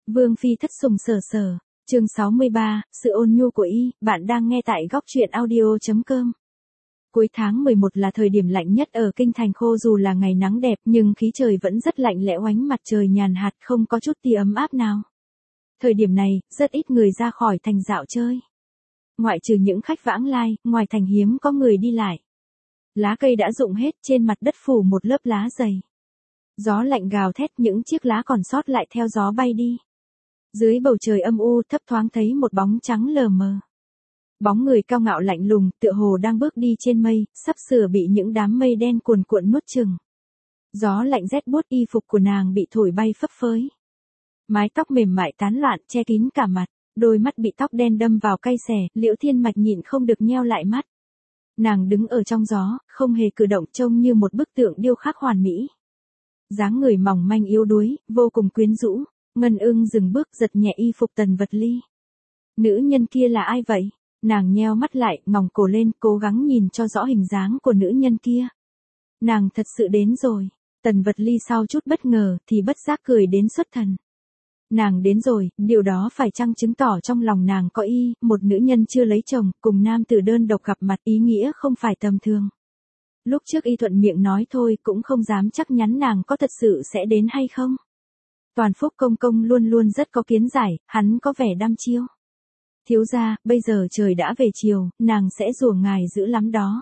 Vương phi thất sủng sở sở, chương 63, sự ôn nhu của y, bạn đang nghe tại góc truyện audio.com. Cuối tháng 11 là thời điểm lạnh nhất ở kinh thành khô, dù là ngày nắng đẹp nhưng khí trời vẫn rất lạnh lẽo, ánh mặt trời nhàn hạt không có chút tia ấm áp nào. Thời điểm này, rất ít người ra khỏi thành dạo chơi. Ngoại trừ những khách vãng lai, ngoài thành hiếm có người đi lại. Lá cây đã rụng hết, trên mặt đất phủ một lớp lá dày. Gió lạnh gào thét, những chiếc lá còn sót lại theo gió bay đi. Dưới bầu trời âm u thấp thoáng thấy một bóng trắng lờ mờ. Bóng người cao ngạo lạnh lùng, tựa hồ đang bước đi trên mây, sắp sửa bị những đám mây đen cuồn cuộn nuốt chửng. Gió lạnh rét buốt, y phục của nàng bị thổi bay phấp phới. Mái tóc mềm mại tán loạn che kín cả mặt, đôi mắt bị tóc đen đâm vào cay xè, Liễu Thiên Mạch nhịn không được nheo lại mắt. Nàng đứng ở trong gió, không hề cử động, trông như một bức tượng điêu khắc hoàn mỹ. Dáng người mỏng manh yếu đuối, vô cùng quyến rũ. Ngân Ưng dừng bước, giật nhẹ y phục Tần Vật Ly. Nữ nhân kia là ai vậy? Nàng nheo mắt lại, ngẩng cổ lên, cố gắng nhìn cho rõ hình dáng của nữ nhân kia. Nàng thật sự đến rồi. Tần Vật Ly sau chút bất ngờ thì bất giác cười đến xuất thần. Nàng đến rồi, điều đó phải chăng chứng tỏ trong lòng nàng có y, một nữ nhân chưa lấy chồng, cùng nam tử đơn độc gặp mặt, ý nghĩa không phải tầm thường. Lúc trước y thuận miệng nói thôi, cũng không dám chắc chắn nàng có thật sự sẽ đến hay không. Toàn Phúc công công luôn luôn rất có kiến giải, hắn có vẻ đăm chiêu. Thiếu gia, bây giờ trời đã về chiều, nàng sẽ rủa ngài dữ lắm đó.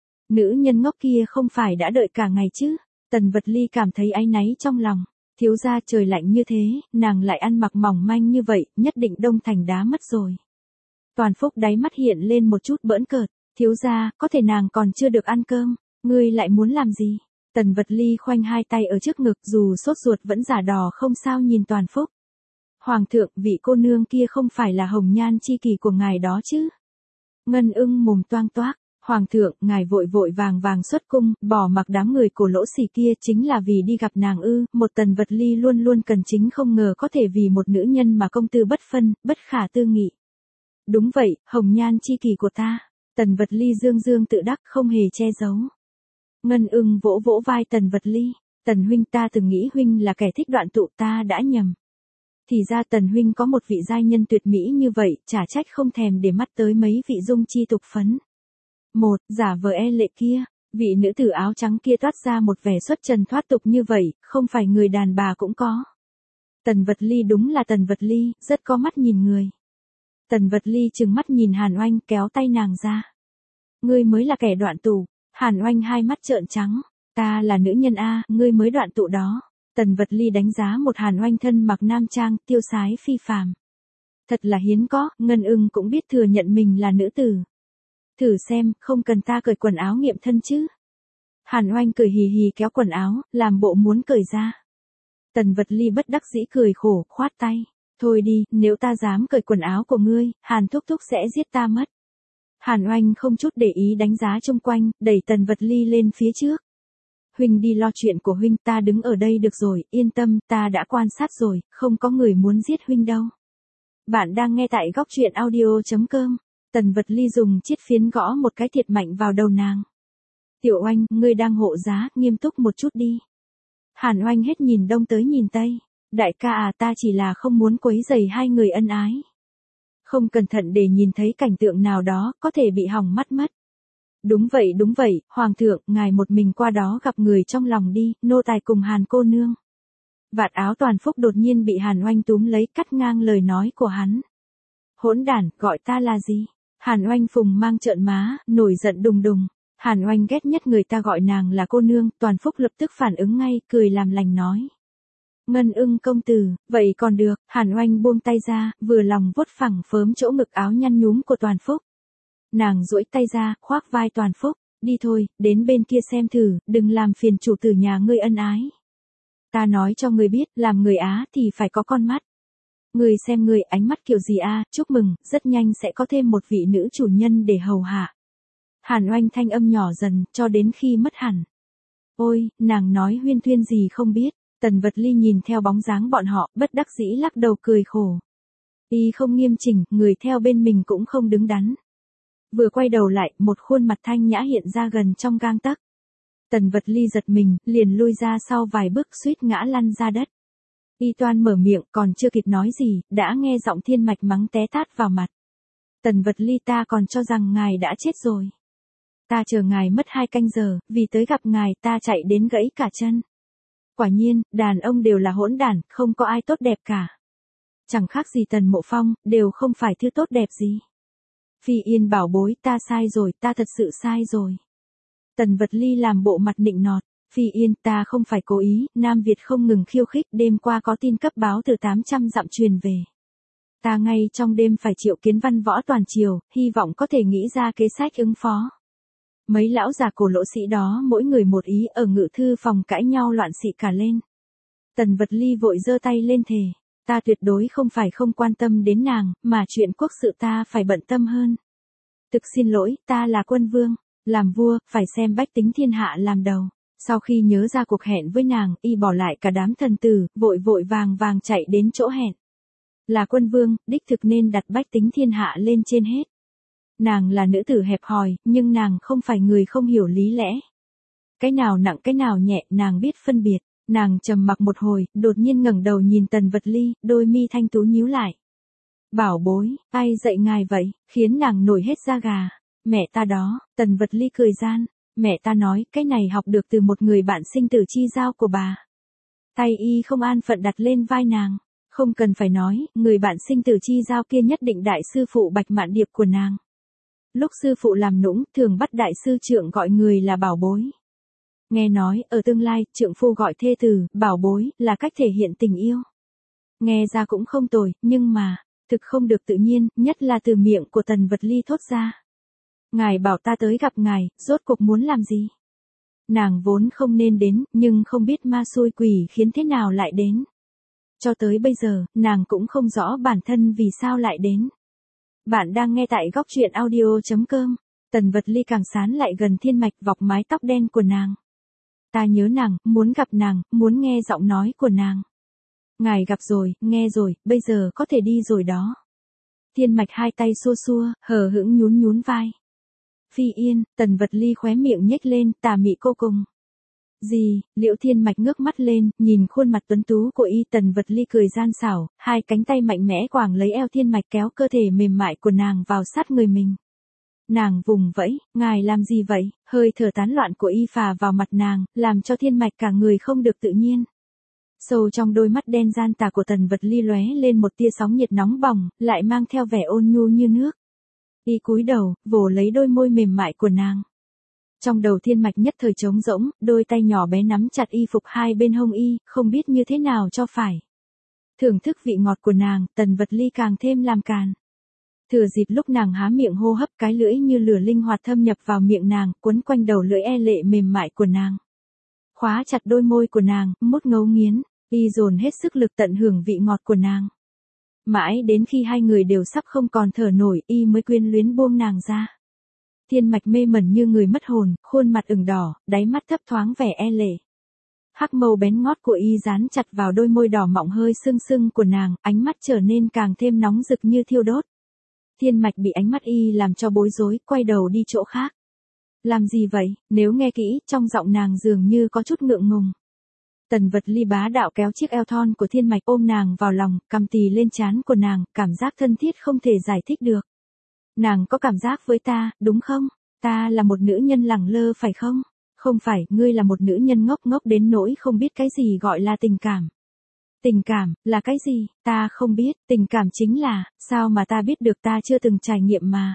Nữ nhân ngốc kia không phải đã đợi cả ngày chứ? Tần Vật Ly cảm thấy áy náy trong lòng. Thiếu gia, trời lạnh như thế, nàng lại ăn mặc mỏng manh như vậy, nhất định đông thành đá mất rồi. Toàn Phúc đáy mắt hiện lên một chút bỡn cợt. Thiếu gia, có thể nàng còn chưa được ăn cơm, ngươi lại muốn làm gì? Tần Vật Ly khoanh hai tay ở trước ngực, dù sốt ruột vẫn giả đò không sao nhìn Toàn Phúc. Hoàng thượng, vị cô nương kia không phải là hồng nhan chi kỷ của ngài đó chứ? Ngân Ưng mồm toang toác. Hoàng thượng, ngài vội vội vàng vàng xuất cung, bỏ mặc đám người cổ lỗ xỉ kia chính là vì đi gặp nàng ư? Một Tần Vật Ly luôn luôn cần chính không ngờ có thể vì một nữ nhân mà công tư bất phân, bất khả tư nghị. Đúng vậy, hồng nhan chi kỷ của ta. Tần Vật Ly dương dương tự đắc, không hề che giấu. Ngân Ưng vỗ vỗ vai Tần Vật Ly. Tần huynh, ta từng nghĩ huynh là kẻ thích đoạn tụ, ta đã nhầm. Thì ra Tần huynh có một vị giai nhân tuyệt mỹ như vậy, chả trách không thèm để mắt tới mấy vị dung chi tục phấn. Một, giả vờ e lệ kia, vị nữ tử áo trắng kia toát ra một vẻ xuất trần thoát tục như vậy, không phải người đàn bà cũng có. Tần Vật Ly đúng là Tần Vật Ly, rất có mắt nhìn người. Tần Vật Ly trừng mắt nhìn Hàn Oanh, kéo tay nàng ra. Ngươi mới là kẻ đoạn tụ. Hàn Oanh hai mắt trợn trắng. Ta là nữ nhân a, ngươi mới đoạn tụ đó. Tần Vật Ly đánh giá một Hàn Oanh thân mặc nam trang, tiêu sái phi phàm. Thật là hiếm có, Ngân Ưng cũng biết thừa nhận mình là nữ tử. Thử xem, không cần ta cởi quần áo nghiệm thân chứ. Hàn Oanh cười hì hì kéo quần áo, làm bộ muốn cởi ra. Tần Vật Ly bất đắc dĩ cười khổ, khoát tay. Thôi đi, nếu ta dám cởi quần áo của ngươi, Hàn thúc thúc sẽ giết ta mất. Hàn Oanh không chút để ý đánh giá chung quanh, đẩy Tần Vật Ly lên phía trước. Huynh đi lo chuyện của huynh, ta đứng ở đây được rồi, yên tâm, ta đã quan sát rồi, không có người muốn giết huynh đâu. Bạn đang nghe tại góc truyện audio.com. Tần Vật Ly dùng chiếc phiến gõ một cái thiệt mạnh vào đầu nàng. Tiểu Oanh, ngươi đang hộ giá, nghiêm túc một chút đi. Hàn Oanh hết nhìn đông tới nhìn tây. Đại ca à, ta chỉ là không muốn quấy rầy hai người ân ái. Không cẩn thận để nhìn thấy cảnh tượng nào đó, có thể bị hỏng mắt mất. Đúng vậy, Hoàng thượng, ngài một mình qua đó gặp người trong lòng đi, nô tài cùng Hàn cô nương. Vạt áo Toàn Phúc đột nhiên bị Hàn Oanh túm lấy, cắt ngang lời nói của hắn. Hỗn đản, gọi ta là gì? Hàn Oanh phùng mang trợn má, nổi giận đùng đùng. Hàn Oanh ghét nhất người ta gọi nàng là cô nương, Toàn Phúc lập tức phản ứng ngay, cười làm lành nói. Ngân Ưng công tử, vậy còn được. Hàn Oanh buông tay ra, vừa lòng vuốt phẳng phớm chỗ ngực áo nhăn nhúm của Toàn Phúc. Nàng duỗi tay ra, khoác vai Toàn Phúc, đi thôi, đến bên kia xem thử, đừng làm phiền chủ tử nhà ngươi ân ái. Ta nói cho ngươi biết, làm người Á thì phải có con mắt. Ngươi xem ngươi ánh mắt kiểu gì a, chúc mừng, rất nhanh sẽ có thêm một vị nữ chủ nhân để hầu hạ. Hàn Oanh thanh âm nhỏ dần, cho đến khi mất hẳn. Ôi, nàng nói huyên thuyên gì không biết. Tần Vật Ly nhìn theo bóng dáng bọn họ, bất đắc dĩ lắc đầu cười khổ. Y không nghiêm chỉnh, người theo bên mình cũng không đứng đắn. Vừa quay đầu lại, một khuôn mặt thanh nhã hiện ra gần trong gang tấc. Tần Vật Ly giật mình, liền lui ra sau vài bước suýt ngã lăn ra đất. Y toan mở miệng còn chưa kịp nói gì, đã nghe giọng Thiên Mạch mắng té tát vào mặt. Tần Vật Ly, ta còn cho rằng ngài đã chết rồi. Ta chờ ngài mất 2 canh giờ, vì tới gặp ngài ta chạy đến gãy cả chân. Quả nhiên, đàn ông đều là hỗn đản, không có ai tốt đẹp cả. Chẳng khác gì Tần Mộ Phong, đều không phải thứ tốt đẹp gì. Phi Yên bảo bối, ta sai rồi, ta thật sự sai rồi. Tần Vật Ly làm bộ mặt nịnh nọt. Phi Yên, ta không phải cố ý, Nam Việt không ngừng khiêu khích, đêm qua có tin cấp báo từ 800 dặm truyền về. Ta ngay trong đêm phải triệu kiến văn võ toàn triều, hy vọng có thể nghĩ ra kế sách ứng phó. Mấy lão già cổ lỗ sĩ đó mỗi người một ý ở ngự thư phòng cãi nhau loạn xị cả lên. Tần Vật Ly vội giơ tay lên thề, ta tuyệt đối không phải không quan tâm đến nàng, mà chuyện quốc sự ta phải bận tâm hơn. Thực xin lỗi, ta là quân vương, làm vua, phải xem bách tính thiên hạ làm đầu. Sau khi nhớ ra cuộc hẹn với nàng, y bỏ lại cả đám thần tử, vội vội vàng vàng chạy đến chỗ hẹn. Là quân vương, đích thực nên đặt bách tính thiên hạ lên trên hết. Nàng là nữ tử hẹp hòi, nhưng nàng không phải người không hiểu lý lẽ. Cái nào nặng cái nào nhẹ, nàng biết phân biệt. Nàng trầm mặc một hồi, đột nhiên ngẩng đầu nhìn Tần Vật Ly, đôi mi thanh tú nhíu lại. Bảo bối, ai dạy ngài vậy, khiến nàng nổi hết da gà. Mẹ ta đó, Tần Vật Ly cười gian. Mẹ ta nói, cái này học được từ một người bạn sinh tử chi giao của bà. Tay y không an phận đặt lên vai nàng. Không cần phải nói, người bạn sinh tử chi giao kia nhất định đại sư phụ Bạch Mạn Điệp của nàng. Lúc sư phụ làm nũng, thường bắt đại sư trượng gọi người là bảo bối. Nghe nói, ở tương lai, trượng phu gọi thê tử, bảo bối, là cách thể hiện tình yêu. Nghe ra cũng không tồi, nhưng mà, thực không được tự nhiên, nhất là từ miệng của Tần Vật Ly thốt ra. Ngài bảo ta tới gặp ngài, rốt cuộc muốn làm gì? Nàng vốn không nên đến, nhưng không biết ma xui quỷ khiến thế nào lại đến. Cho tới bây giờ, nàng cũng không rõ bản thân vì sao lại đến. Bạn đang nghe tại góc truyện audio.com. Tần Vật Ly càng sán lại gần Thiên Mạch vọc mái tóc đen của nàng. Ta nhớ nàng, muốn gặp nàng, muốn nghe giọng nói của nàng. Ngài gặp rồi, nghe rồi, bây giờ có thể đi rồi đó. Thiên Mạch hai tay xua xua, hờ hững nhún nhún vai. Phi Yên, Tần Vật Ly khóe miệng nhếch lên, tà mị cô cùng. Gì, Liễu Thiên Mạch ngước mắt lên, nhìn khuôn mặt tuấn tú của y. Tần Vật Ly cười gian xảo, hai cánh tay mạnh mẽ quàng lấy eo Thiên Mạch kéo cơ thể mềm mại của nàng vào sát người mình. Nàng vùng vẫy, ngài làm gì vậy, hơi thở tán loạn của y phà vào mặt nàng, làm cho Thiên Mạch cả người không được tự nhiên. Sâu trong đôi mắt đen gian tà của Tần Vật Ly lóe lên một tia sóng nhiệt nóng bỏng, lại mang theo vẻ ôn nhu như nước. Y cúi đầu, vồ lấy đôi môi mềm mại của nàng. Trong đầu Thiên Mạch nhất thời trống rỗng, đôi tay nhỏ bé nắm chặt y phục hai bên hông y, không biết như thế nào cho phải. Thưởng thức vị ngọt của nàng, Tần Vật Ly càng thêm làm càn. Thừa dịp lúc nàng há miệng hô hấp, cái lưỡi như lửa linh hoạt thâm nhập vào miệng nàng, quấn quanh đầu lưỡi e lệ mềm mại của nàng. Khóa chặt đôi môi của nàng, mút ngấu nghiến, y dồn hết sức lực tận hưởng vị ngọt của nàng. Mãi đến khi hai người đều sắp không còn thở nổi, y mới quyến luyến buông nàng ra. Thiên Mạch mê mẩn như người mất hồn, khuôn mặt ửng đỏ, đáy mắt thấp thoáng vẻ e lệ. Hắc mâu bén ngót của y dán chặt vào đôi môi đỏ mọng hơi sưng sưng của nàng, ánh mắt trở nên càng thêm nóng rực như thiêu đốt. Thiên Mạch bị ánh mắt y làm cho bối rối, quay đầu đi chỗ khác. Làm gì vậy, nếu nghe kỹ, trong giọng nàng dường như có chút ngượng ngùng. Tần Vật Ly bá đạo kéo chiếc eo thon của Thiên Mạch ôm nàng vào lòng, cầm tì lên trán của nàng, cảm giác thân thiết không thể giải thích được. Nàng có cảm giác với ta, đúng không? Ta là một nữ nhân lẳng lơ phải không? Không phải, ngươi là một nữ nhân ngốc ngốc đến nỗi không biết cái gì gọi là tình cảm. Tình cảm, là cái gì? Ta không biết, tình cảm chính là, sao mà ta biết được, ta chưa từng trải nghiệm mà.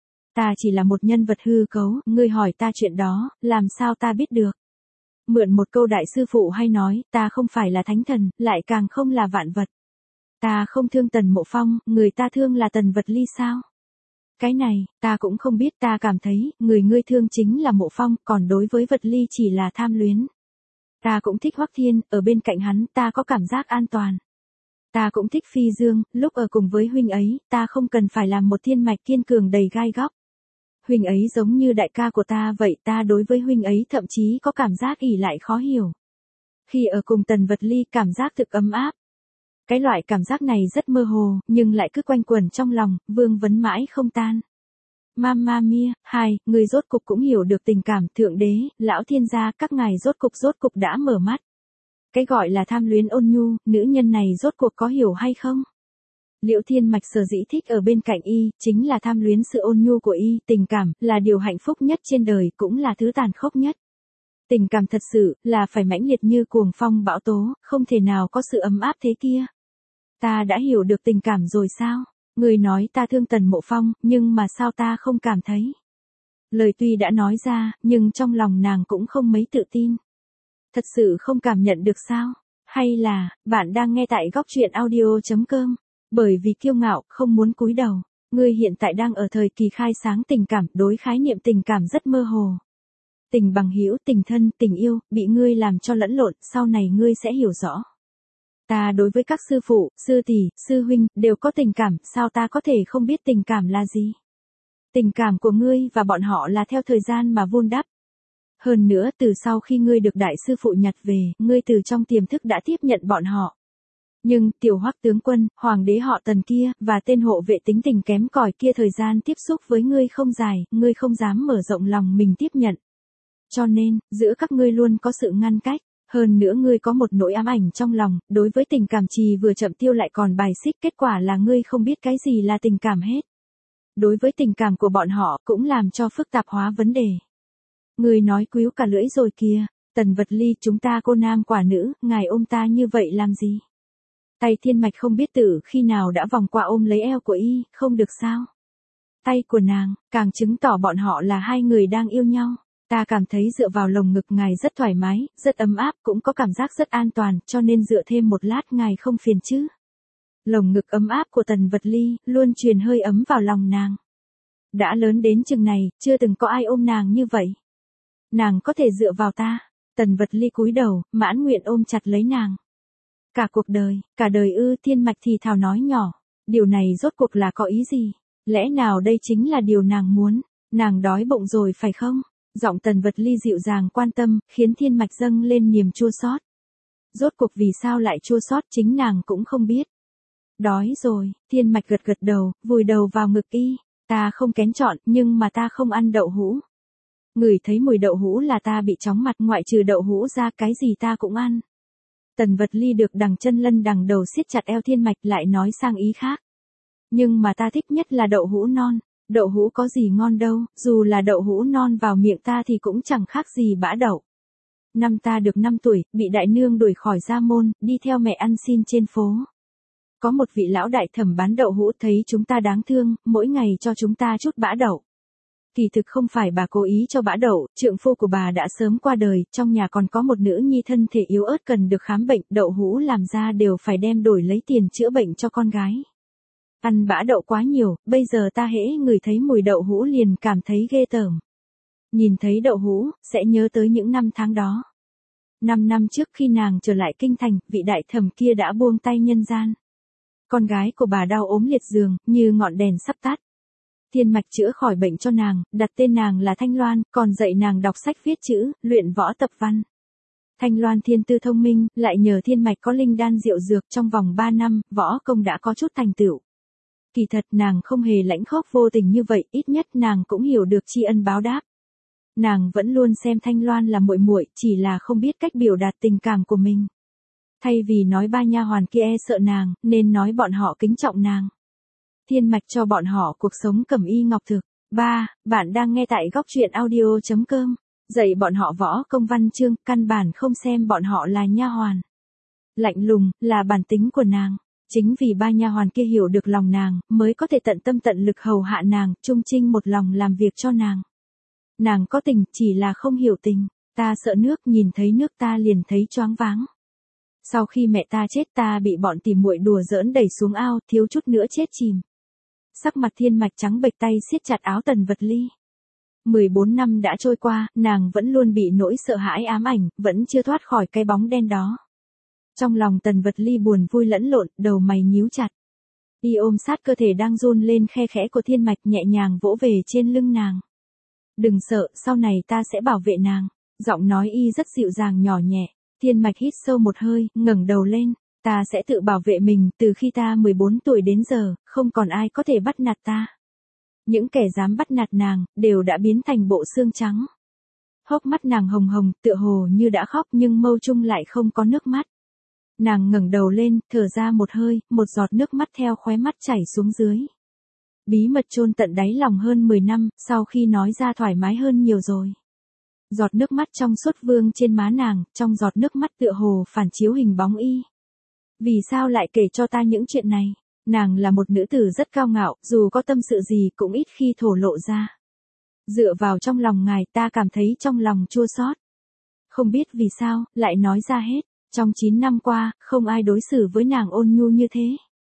Ta chỉ là một nhân vật hư cấu, ngươi hỏi ta chuyện đó, làm sao ta biết được? Mượn một câu đại sư phụ hay nói, ta không phải là thánh thần, lại càng không là vạn vật. Ta không thương Tần Mộ Phong, người ta thương là Tần Vật Ly sao? Cái này, ta cũng không biết, ta cảm thấy, người ngươi thương chính là Mộ Phong, còn đối với Vật Ly chỉ là tham luyến. Ta cũng thích Hoắc Thiên, ở bên cạnh hắn, ta có cảm giác an toàn. Ta cũng thích Phi Dương, lúc ở cùng với huynh ấy, ta không cần phải làm một Thiên Mạch kiên cường đầy gai góc. Huynh ấy giống như đại ca của ta vậy, ta đối với huynh ấy thậm chí có cảm giác ỷ lại khó hiểu. Khi ở cùng Tần Vật Ly, cảm giác thực ấm áp. Cái loại cảm giác này rất mơ hồ, nhưng lại cứ quanh quẩn trong lòng, vương vấn mãi không tan. Mamma mia, người rốt cục cũng hiểu được tình cảm, thượng đế, lão thiên gia, các ngài rốt cục đã mở mắt. Cái gọi là tham luyến ôn nhu, nữ nhân này rốt cuộc có hiểu hay không? Liễu Thiên Mạch sở dĩ thích ở bên cạnh y, chính là tham luyến sự ôn nhu của y, tình cảm, là điều hạnh phúc nhất trên đời, cũng là thứ tàn khốc nhất. Tình cảm thật sự, là phải mãnh liệt như cuồng phong bão tố, không thể nào có sự ấm áp thế kia. Ta đã hiểu được tình cảm rồi sao? Người nói ta thương Tần Mộ Phong, nhưng mà sao ta không cảm thấy? Lời tuy đã nói ra, nhưng trong lòng nàng cũng không mấy tự tin. Thật sự không cảm nhận được sao? Hay là, bạn đang nghe tại góc truyện audio.com? Bởi vì kiêu ngạo, không muốn cúi đầu. Ngươi hiện tại đang ở thời kỳ khai sáng tình cảm, đối khái niệm tình cảm rất mơ hồ. Tình bằng hữu, tình thân, tình yêu, bị ngươi làm cho lẫn lộn, sau này ngươi sẽ hiểu rõ. Ta đối với các sư phụ, sư tỷ, sư huynh, đều có tình cảm, sao ta có thể không biết tình cảm là gì? Tình cảm của ngươi và bọn họ là theo thời gian mà vun đắp. Hơn nữa, từ sau khi ngươi được đại sư phụ nhặt về, ngươi từ trong tiềm thức đã tiếp nhận bọn họ. Nhưng, tiểu Hoắc tướng quân, hoàng đế họ Tần kia, và tên hộ vệ tính tình kém cỏi kia thời gian tiếp xúc với ngươi không dài, ngươi không dám mở rộng lòng mình tiếp nhận. Cho nên, giữa các ngươi luôn có sự ngăn cách. Hơn nữa ngươi có một nỗi ám ảnh trong lòng, đối với tình cảm trì vừa chậm tiêu lại còn bài xích, kết quả là ngươi không biết cái gì là tình cảm hết. Đối với tình cảm của bọn họ cũng làm cho phức tạp hóa vấn đề. Ngươi nói quýu cả lưỡi rồi kìa, Tần Vật Ly, chúng ta cô nam quả nữ, ngài ôm ta như vậy làm gì? Tay Thiên Mạch không biết tự khi nào đã vòng qua ôm lấy eo của y, không được sao? Tay của nàng, càng chứng tỏ bọn họ là hai người đang yêu nhau. Ta cảm thấy dựa vào lồng ngực ngài rất thoải mái, rất ấm áp, cũng có cảm giác rất an toàn, cho nên dựa thêm một lát ngài không phiền chứ. Lồng ngực ấm áp của Tần Vật Ly, luôn truyền hơi ấm vào lòng nàng. Đã lớn đến chừng này, chưa từng có ai ôm nàng như vậy. Nàng có thể dựa vào ta. Tần Vật Ly cúi đầu, mãn nguyện ôm chặt lấy nàng. Cả cuộc đời, cả đời ư? Thiên Mạch thì thào nói nhỏ. Điều này rốt cuộc là có ý gì? Lẽ nào đây chính là điều nàng muốn? Nàng đói bụng rồi phải không? Giọng Tần Vật Ly dịu dàng quan tâm, khiến Thiên Mạch dâng lên niềm chua xót. Rốt cuộc vì sao lại chua xót chính nàng cũng không biết. Đói rồi, Thiên Mạch gật gật đầu, vùi đầu vào ngực y. Ta không kén chọn, nhưng mà ta không ăn đậu hũ. Ngửi thấy mùi đậu hũ là ta bị chóng mặt, ngoại trừ đậu hũ ra cái gì ta cũng ăn. Tần Vật Ly được đằng chân lân đằng đầu siết chặt eo Thiên Mạch, lại nói sang ý khác. Nhưng mà ta thích nhất là đậu hũ non. Đậu hũ có gì ngon đâu, dù là đậu hũ non vào miệng ta thì cũng chẳng khác gì bã đậu. Năm ta được 5 tuổi, bị đại nương đuổi khỏi gia môn, đi theo mẹ ăn xin trên phố. Có một vị lão đại thẩm bán đậu hũ thấy chúng ta đáng thương, mỗi ngày cho chúng ta chút bã đậu. Kỳ thực không phải bà cố ý cho bã đậu, trượng phu của bà đã sớm qua đời, trong nhà còn có một nữ nhi thân thể yếu ớt cần được khám bệnh, đậu hũ làm ra đều phải đem đổi lấy tiền chữa bệnh cho con gái. Ăn bã đậu quá nhiều, bây giờ ta hễ ngửi thấy mùi đậu hũ liền cảm thấy ghê tởm. Nhìn thấy đậu hũ, sẽ nhớ tới những năm tháng đó. 5 năm trước khi nàng trở lại kinh thành, vị đại thẩm kia đã buông tay nhân gian. Con gái của bà đau ốm liệt giường, như ngọn đèn sắp tắt. Thiên Mạch chữa khỏi bệnh cho nàng, đặt tên nàng là Thanh Loan, còn dạy nàng đọc sách viết chữ, luyện võ tập văn. Thanh Loan thiên tư thông minh, lại nhờ Thiên Mạch có linh đan diệu dược, trong vòng 3 năm, võ công đã có chút thành tựu. Kỳ thật nàng không hề lãnh khóc vô tình như vậy, ít nhất nàng cũng hiểu được tri ân báo đáp. Nàng vẫn luôn xem Thanh Loan là muội muội, chỉ là không biết cách biểu đạt tình cảm của mình. Thay vì nói ba nha hoàn kia e sợ nàng, nên nói bọn họ kính trọng nàng. Thiên Mạch cho bọn họ cuộc sống cẩm y ngọc thực. 3. Bạn đang nghe tại góc truyện audio.com. Dạy bọn họ võ công văn chương, căn bản không xem bọn họ là nha hoàn. Lạnh lùng, là bản tính của nàng. Chính vì ba nha hoàn kia hiểu được lòng nàng, mới có thể tận tâm tận lực hầu hạ nàng, trung trinh một lòng làm việc cho nàng. Nàng có tình, chỉ là không hiểu tình. Ta sợ nước, nhìn thấy nước ta liền thấy choáng váng. Sau khi mẹ ta chết ta bị bọn tỉ muội đùa giỡn đẩy xuống ao, thiếu chút nữa chết chìm. Sắc mặt Thiên Mạch trắng bệch, tay siết chặt áo Tần Vật Ly. 14 năm đã trôi qua, nàng vẫn luôn bị nỗi sợ hãi ám ảnh, vẫn chưa thoát khỏi cái bóng đen đó. Trong lòng Tần Vật Ly buồn vui lẫn lộn, đầu mày nhíu chặt. Y ôm sát cơ thể đang run lên khe khẽ của Thiên Mạch, nhẹ nhàng vỗ về trên lưng nàng. Đừng sợ, sau này ta sẽ bảo vệ nàng. Giọng nói y rất dịu dàng nhỏ nhẹ. Thiên Mạch hít sâu một hơi, ngẩng đầu lên. Ta sẽ tự bảo vệ mình, từ khi ta 14 tuổi đến giờ, không còn ai có thể bắt nạt ta. Những kẻ dám bắt nạt nàng, đều đã biến thành bộ xương trắng. Hốc mắt nàng hồng hồng, tựa hồ như đã khóc nhưng mâu trung lại không có nước mắt. Nàng ngẩng đầu lên, thở ra một hơi, một giọt nước mắt theo khóe mắt chảy xuống dưới. Bí mật chôn tận đáy lòng hơn 10 năm, sau khi nói ra thoải mái hơn nhiều rồi. Giọt nước mắt trong suốt vương trên má nàng, trong giọt nước mắt tựa hồ phản chiếu hình bóng y. Vì sao lại kể cho ta những chuyện này? Nàng là một nữ tử rất cao ngạo, dù có tâm sự gì cũng ít khi thổ lộ ra. Dựa vào trong lòng ngài ta cảm thấy trong lòng chua xót. Không biết vì sao, lại nói ra hết. Trong 9 năm qua, không ai đối xử với nàng ôn nhu như thế.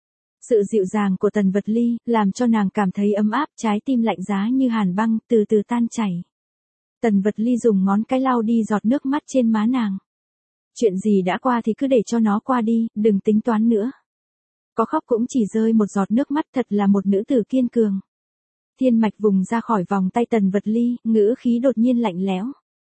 Sự dịu dàng của Tần Vật Ly, làm cho nàng cảm thấy ấm áp, trái tim lạnh giá như hàn băng, từ từ tan chảy. Tần Vật Ly dùng ngón cái lau đi giọt nước mắt trên má nàng. Chuyện gì đã qua thì cứ để cho nó qua đi, đừng tính toán nữa. Có khóc cũng chỉ rơi một giọt nước mắt, thật là một nữ tử kiên cường. Thiên Mạch vùng ra khỏi vòng tay Tần Vật Ly, ngữ khí đột nhiên lạnh lẽo.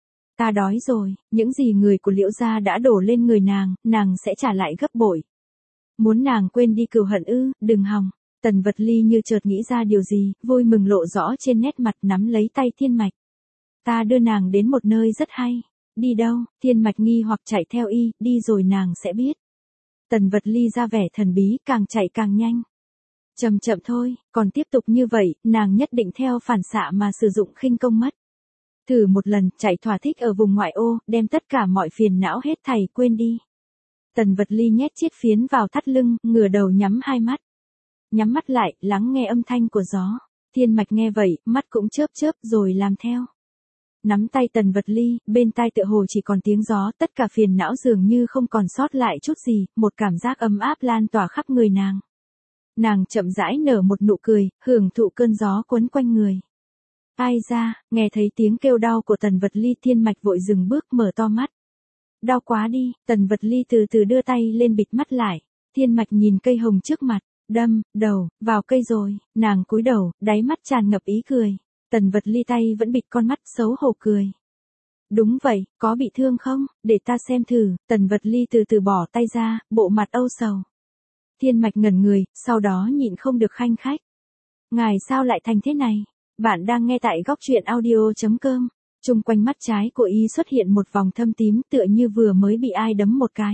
Ta đói rồi, những gì người của Liễu gia đã đổ lên người nàng sẽ trả lại gấp bội. Muốn nàng quên đi cừu hận ư, đừng hòng. Tần Vật Ly như chợt nghĩ ra điều gì, vui mừng lộ rõ trên nét mặt, nắm lấy tay Thiên Mạch. Ta đưa nàng đến một nơi rất hay. Đi đâu? Thiên Mạch nghi hoặc chạy theo y, đi rồi nàng sẽ biết. Tần Vật Ly ra vẻ thần bí, càng chạy càng nhanh. Chậm chậm thôi, còn tiếp tục như vậy, nàng nhất định theo phản xạ mà sử dụng khinh công mất. Thử một lần, chạy thỏa thích ở vùng ngoại ô, đem tất cả mọi phiền não hết thảy quên đi. Tần Vật Ly nhét chiếc phiến vào thắt lưng, ngửa đầu nhắm hai mắt. Nhắm mắt lại, lắng nghe âm thanh của gió. Thiên Mạch nghe vậy, mắt cũng chớp chớp rồi làm theo. Nắm tay Tần Vật Ly, bên tai tựa hồ chỉ còn tiếng gió, tất cả phiền não dường như không còn sót lại chút gì, một cảm giác ấm áp lan tỏa khắp người nàng. Nàng chậm rãi nở một nụ cười, hưởng thụ cơn gió quấn quanh người. Ai ra, nghe thấy tiếng kêu đau của Tần Vật Ly, Thiên Mạch vội dừng bước, mở to mắt. Đau quá đi, Tần Vật Ly từ từ đưa tay lên bịt mắt lại. Thiên Mạch nhìn cây hồng trước mặt, đâm đầu vào cây rồi, nàng cúi đầu, đáy mắt tràn ngập ý cười. Tần Vật Ly tay vẫn bịt con mắt, xấu hổ cười. Đúng vậy, có bị thương không, để ta xem thử. Tần Vật Ly từ từ bỏ tay ra, bộ mặt âu sầu. Thiên Mạch ngẩn người, sau đó nhịn không được khanh khách. Ngài sao lại thành thế này? Bạn đang nghe tại góc truyện audio.com. Trung quanh mắt trái của y xuất hiện một vòng thâm tím, tựa như vừa mới bị ai đấm một cái.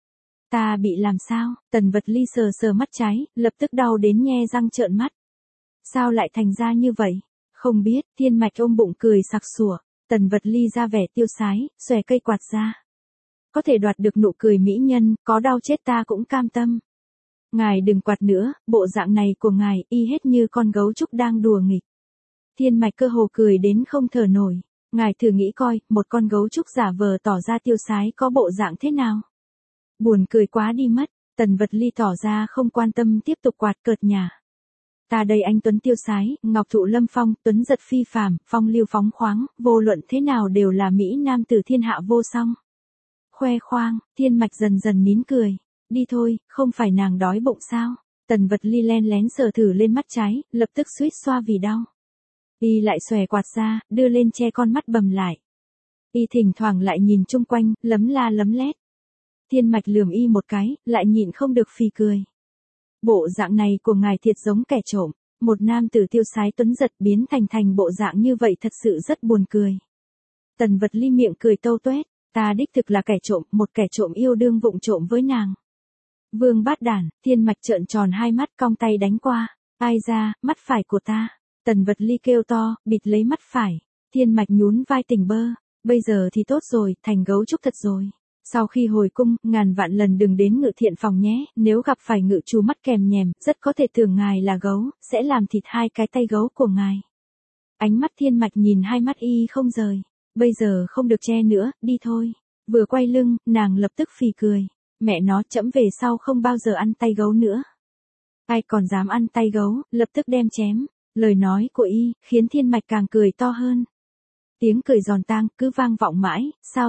Ta bị làm sao? Tần Vật Ly sờ sờ mắt trái, lập tức đau đến nhe răng trợn mắt. Sao lại thành ra như vậy? Không biết. Thiên Mạch ôm bụng cười sặc sủa. Tần Vật Ly ra vẻ tiêu sái, xòe cây quạt ra. Có thể đoạt được nụ cười mỹ nhân, có đau chết ta cũng cam tâm. Ngài đừng quạt nữa, bộ dạng này của ngài y hết như con gấu trúc đang đùa nghịch. Thiên Mạch cơ hồ cười đến không thở nổi. Ngài thử nghĩ coi, một con gấu trúc giả vờ tỏ ra tiêu sái có bộ dạng thế nào? Buồn cười quá đi mất. Tần Vật Ly tỏ ra không quan tâm, tiếp tục quạt cợt nhả. Ta đây anh tuấn tiêu sái, ngọc thụ lâm phong, tuấn giật phi phàm, phong lưu phóng khoáng, vô luận thế nào đều là mỹ nam tử thiên hạ vô song. Khoe khoang. Thiên Mạch dần dần nín cười. Đi thôi, không phải nàng đói bụng sao? Tần Vật Ly len lén sờ thử lên mắt trái, lập tức suýt xoa vì đau. Y lại xòe quạt ra, đưa lên che con mắt bầm lại. Y thỉnh thoảng lại nhìn chung quanh, lấm la lấm lét. Thiên Mạch lườm y một cái, lại nhịn không được phì cười. Bộ dạng này của ngài thiệt giống kẻ trộm. Một nam tử tiêu sái tuấn giật biến thành bộ dạng như vậy thật sự rất buồn cười. Tần Vật Ly miệng cười tâu tuét. Ta đích thực là kẻ trộm, một kẻ trộm yêu đương vụng trộm với nàng. Vương bát đản. Thiên Mạch trợn tròn hai mắt, cong tay đánh qua. Ai ra, mắt phải của ta. Tần Vật Ly kêu to, bịt lấy mắt phải. Thiên Mạch nhún vai tỉnh bơ. Bây giờ thì tốt rồi, thành gấu trúc thật rồi. Sau khi hồi cung, ngàn vạn lần đừng đến Ngự Thiện phòng nhé, nếu gặp phải ngự chú mắt kèm nhèm, rất có thể tưởng ngài là gấu, sẽ làm thịt hai cái tay gấu của ngài. Ánh mắt Thiên Mạch nhìn hai mắt y không rời. Bây giờ không được che nữa, đi thôi. Vừa quay lưng, nàng lập tức phì cười. Mẹ nó, trẫm về sau không bao giờ ăn tay gấu nữa. Ai còn dám ăn tay gấu, lập tức đem chém. Lời nói của y, khiến Thiên Mạch càng cười to hơn. Tiếng cười giòn tang, cứ vang vọng mãi,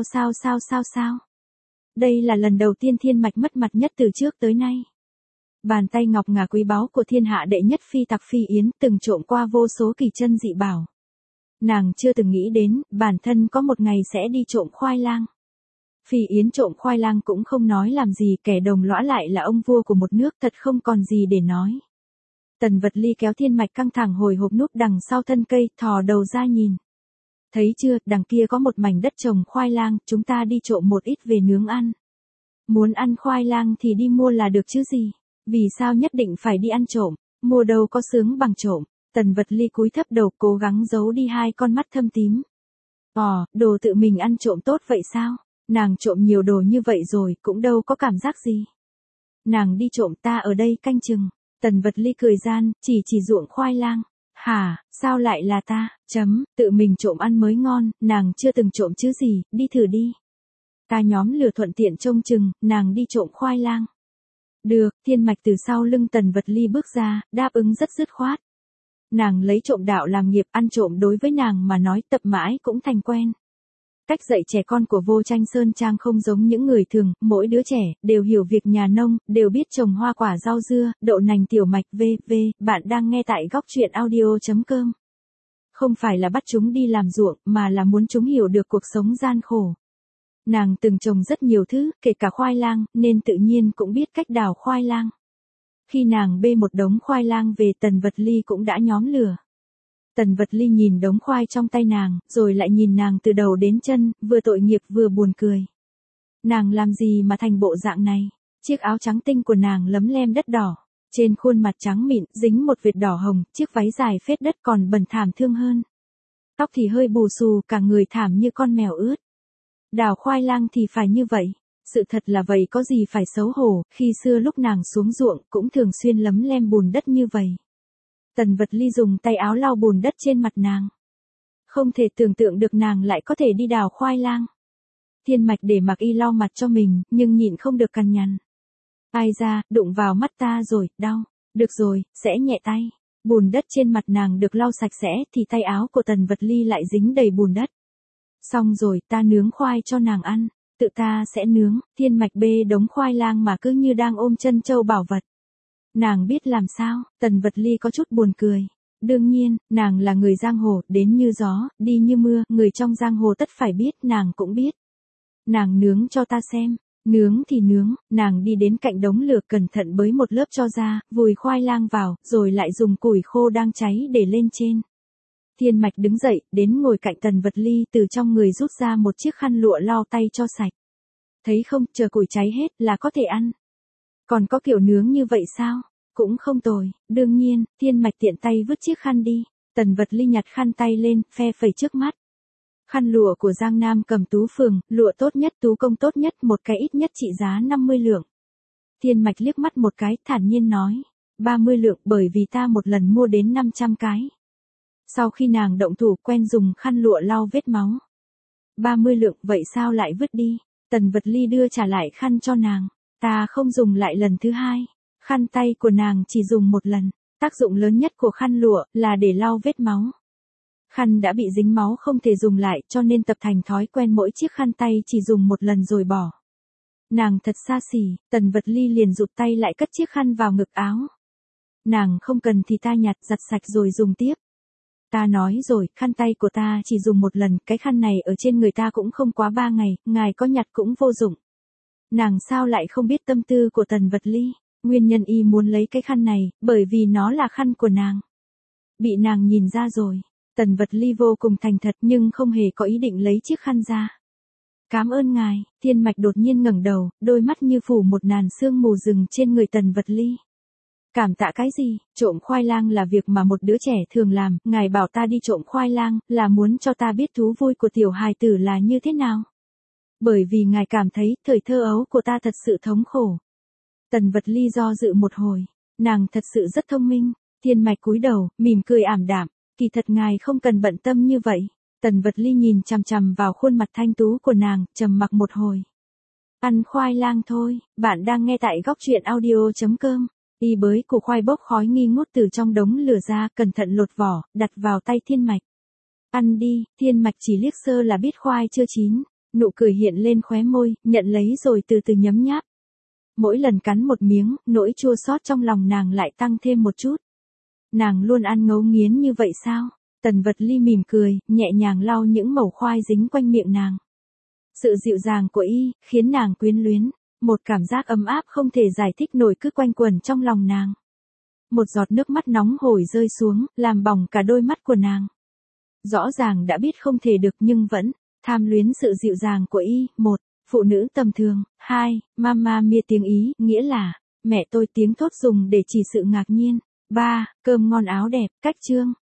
sao. Đây là lần đầu tiên Thiên Mạch mất mặt nhất từ trước tới nay. Bàn tay ngọc ngà quý báu của thiên hạ đệ nhất phi tặc Phi Yến từng trộm qua vô số kỳ chân dị bảo. Nàng chưa từng nghĩ đến, bản thân có một ngày sẽ đi trộm khoai lang. Phi Yến trộm khoai lang cũng không nói làm gì, kẻ đồng lõa lại là ông vua của một nước, thật không còn gì để nói. Tần Vật Ly kéo Thiên Mạch căng thẳng hồi hộp núp đằng sau thân cây, thò đầu ra nhìn. Thấy chưa, đằng kia có một mảnh đất trồng khoai lang, chúng ta đi trộm một ít về nướng ăn. Muốn ăn khoai lang thì đi mua là được chứ gì. Vì sao nhất định phải đi ăn trộm, mua đâu có sướng bằng trộm. Tần Vật Ly cúi thấp đầu cố gắng giấu đi hai con mắt thâm tím. Đồ tự mình ăn trộm tốt vậy sao? Nàng trộm nhiều đồ như vậy rồi cũng đâu có cảm giác gì. Nàng đi trộm, ta ở đây canh chừng. Tần Vật Ly cười gian, chỉ ruộng khoai lang. Hả, sao lại là ta, tự mình trộm ăn mới ngon, nàng chưa từng trộm chứ gì, đi thử đi. Ta nhóm lừa thuận tiện trông chừng, nàng đi trộm khoai lang. Được, Thiên Mạch từ sau lưng Tần Vật Ly bước ra, đáp ứng rất dứt khoát. Nàng lấy trộm đạo làm nghiệp, ăn trộm đối với nàng mà nói tập mãi cũng thành quen. Cách dạy trẻ con của Vô Tranh Sơn Trang không giống những người thường, mỗi đứa trẻ đều hiểu việc nhà nông, đều biết trồng hoa quả rau dưa, đậu nành tiểu mạch v.v. Bạn đang nghe tại góc truyện audio.com. Không phải là bắt chúng đi làm ruộng, mà là muốn chúng hiểu được cuộc sống gian khổ. Nàng từng trồng rất nhiều thứ, kể cả khoai lang, nên tự nhiên cũng biết cách đào khoai lang. Khi nàng bê một đống khoai lang về, Tần Vật Ly cũng đã nhóm lửa. Tần Vật Ly nhìn đống khoai trong tay nàng, rồi lại nhìn nàng từ đầu đến chân, vừa tội nghiệp vừa buồn cười. Nàng làm gì mà thành bộ dạng này? Chiếc áo trắng tinh của nàng lấm lem đất đỏ. Trên khuôn mặt trắng mịn, dính một vệt đỏ hồng, chiếc váy dài phết đất còn bẩn thảm thương hơn. Tóc thì hơi bù xù, cả người thảm như con mèo ướt. Đào khoai lang thì phải như vậy. Sự thật là vậy, có gì phải xấu hổ, khi xưa lúc nàng xuống ruộng cũng thường xuyên lấm lem bùn đất như vậy. Tần Vật Ly dùng tay áo lau bùn đất trên mặt nàng. Không thể tưởng tượng được nàng lại có thể đi đào khoai lang. Thiên Mạch để mặc y lau mặt cho mình, nhưng nhịn không được cằn nhằn. Ai ra, đụng vào mắt ta rồi, đau. Được rồi, sẽ nhẹ tay. Bùn đất trên mặt nàng được lau sạch sẽ thì tay áo của Tần Vật Ly lại dính đầy bùn đất. Xong rồi, ta nướng khoai cho nàng ăn. Tự ta sẽ nướng. Thiên Mạch bê đống khoai lang mà cứ như đang ôm chân châu bảo vật. Nàng biết làm sao, Tần Vật Ly có chút buồn cười. Đương nhiên, nàng là người giang hồ, đến như gió, đi như mưa, người trong giang hồ tất phải biết, nàng cũng biết. Nàng nướng cho ta xem. Nướng thì nướng, nàng đi đến cạnh đống lửa cẩn thận bới một lớp cho ra, vùi khoai lang vào, rồi lại dùng củi khô đang cháy để lên trên. Thiên Mạch đứng dậy, đến ngồi cạnh Tần Vật Ly, từ trong người rút ra một chiếc khăn lụa lau tay cho sạch. Thấy không, chờ củi cháy hết là có thể ăn. Còn có kiểu nướng như vậy sao? Cũng không tồi. Đương nhiên, Thiên Mạch tiện tay vứt chiếc khăn đi. Tần Vật Ly nhặt khăn tay lên, phe phẩy trước mắt. Khăn lụa của Giang Nam Cầm Tú Phường, lụa tốt nhất, tú công tốt nhất, một cái ít nhất trị giá 50 lượng. Thiên Mạch liếc mắt một cái, thản nhiên nói. 30 lượng, bởi vì ta một lần mua đến 500 cái. Sau khi nàng động thủ quen dùng khăn lụa lau vết máu. 30 lượng, vậy sao lại vứt đi? Tần Vật Ly đưa trả lại khăn cho nàng. Ta không dùng lại lần thứ hai. Khăn tay của nàng chỉ dùng một lần. Tác dụng lớn nhất của khăn lụa là để lau vết máu. Khăn đã bị dính máu không thể dùng lại, cho nên tập thành thói quen mỗi chiếc khăn tay chỉ dùng một lần rồi bỏ. Nàng thật xa xỉ. Tần Vật Ly liền rụt tay lại cất chiếc khăn vào ngực áo. Nàng không cần thì ta nhặt giặt sạch rồi dùng tiếp. Ta nói rồi, khăn tay của ta chỉ dùng một lần, cái khăn này ở trên người ta cũng không quá 3 ngày, ngài có nhặt cũng vô dụng. Nàng sao lại không biết tâm tư của Tần Vật Ly? Nguyên nhân y muốn lấy cái khăn này, bởi vì nó là khăn của nàng. Bị nàng nhìn ra rồi. Tần Vật Ly vô cùng thành thật nhưng không hề có ý định lấy chiếc khăn ra. Cảm ơn ngài. Thiên Mạch đột nhiên ngẩng đầu, đôi mắt như phủ một làn sương mù rừng trên người Tần Vật Ly. Cảm tạ cái gì? Trộm khoai lang là việc mà một đứa trẻ thường làm, ngài bảo ta đi trộm khoai lang, là muốn cho ta biết thú vui của tiểu hài tử là như thế nào. Bởi vì ngài cảm thấy, thời thơ ấu của ta thật sự thống khổ. Tần Vật Ly do dự một hồi, nàng thật sự rất thông minh. Thiên Mạch cúi đầu, mỉm cười ảm đạm, kỳ thật ngài không cần bận tâm như vậy. Tần Vật Ly nhìn chằm chằm vào khuôn mặt thanh tú của nàng, trầm mặc một hồi. Ăn khoai lang thôi, bạn đang nghe tại góc truyện audio.com. Y bới củ khoai bốc khói nghi ngút từ trong đống lửa ra, cẩn thận lột vỏ, đặt vào tay Thiên Mạch. Ăn đi. Thiên Mạch chỉ liếc sơ là biết khoai chưa chín, nụ cười hiện lên khóe môi, nhận lấy rồi từ từ nhấm nháp. Mỗi lần cắn một miếng, nỗi chua xót trong lòng nàng lại tăng thêm một chút. Nàng luôn ăn ngấu nghiến như vậy sao? Tần Vật Ly mỉm cười, nhẹ nhàng lau những mẩu khoai dính quanh miệng nàng. Sự dịu dàng của y, khiến nàng quyến luyến. Một cảm giác ấm áp không thể giải thích nổi cứ quanh quẩn trong lòng nàng. Một giọt nước mắt nóng hổi rơi xuống, làm bỏng cả đôi mắt của nàng. Rõ ràng đã biết không thể được nhưng vẫn tham luyến sự dịu dàng của y. 1. Phụ nữ tầm thường. 2. Mama mia tiếng Ý, nghĩa là mẹ tôi, tiếng thốt dùng để chỉ sự ngạc nhiên. 3. Cơm ngon áo đẹp. Cách chương